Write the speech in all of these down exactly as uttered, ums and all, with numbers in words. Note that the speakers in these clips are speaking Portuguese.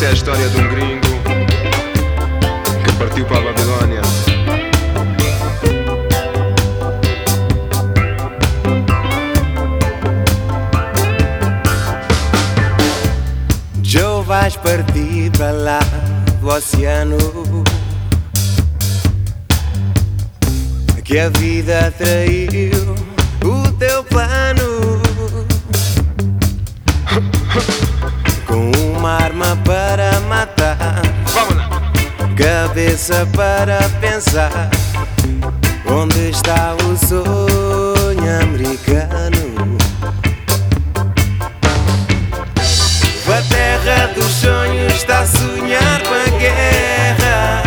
Esta é a história de um gringo que partiu para a Babilónia. Joe, vais partir para lá do oceano, que a vida traiu o teu plano, com uma arma para matar, cabeça para pensar. Onde está o sonho americano? A terra dos sonhos está a sonhar com a guerra,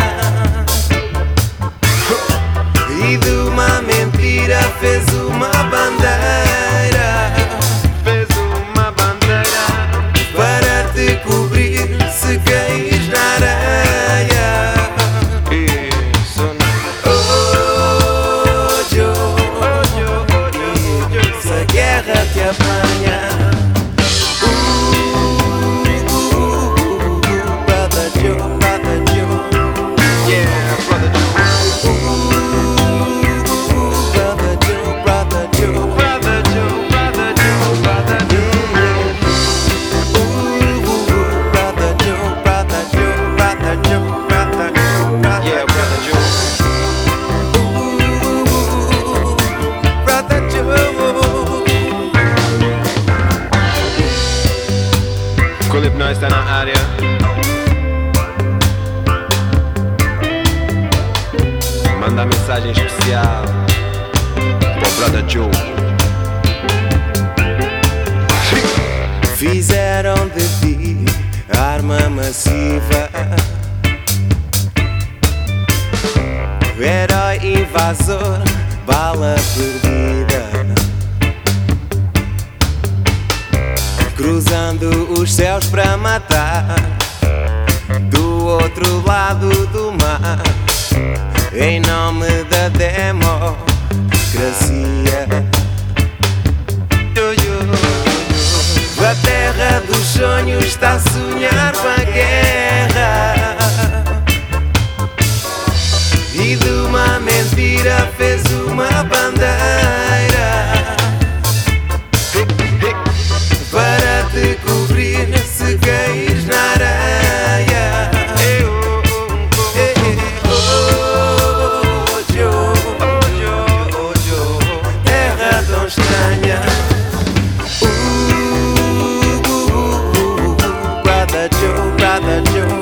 e de uma mentira fez uma bandeira. Fez uma bandeira para te cobrir se caís na areia. Isso não. Oh, Joe, se a guerra te apanha, Colibnó está na área. Manda mensagem especial para o Brother Joe. fizeram de ti arma massiva, herói invasor, bala perdida, cruzando os céus para matar, do outro lado do mar, em nome da democracia. A terra dos sonhos está a sonhar com a guerra, e de uma mentira fez uma bandeira para te cobrir se caís na areia. Oh, Joe, oh, Joe, terra tão estranha. Brother Joe, Brother Joe,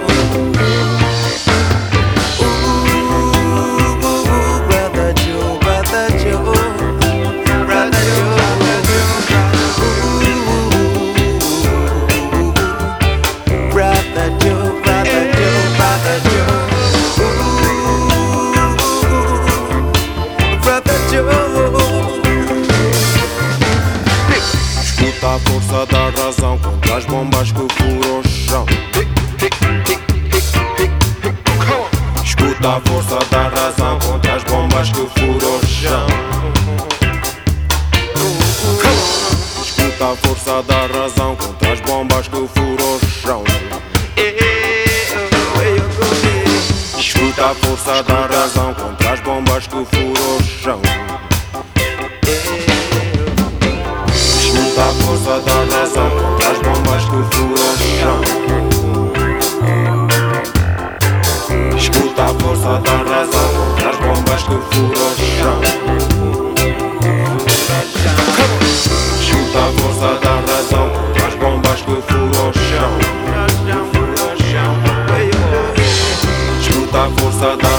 Brother Joe, Brother Joe, Brother Joe, Brother Joe, Brother Joe, Brother Joe, Brother Joe. Escuta a força da razão contra as bombas que furam o chão. Escuta a força da razão contra as bombas que furam o chão. Escuta a força da razão contra as bombas que furam o chão. Escuta a força da razão contra as bombas que furam o chão. Escuta a força da razão contra as bombas que furam o chão. Escuta a força da razão contra as bombas que furam o chão. Escuta a força da razão contra as bombas que furam o chão. Escuta a força da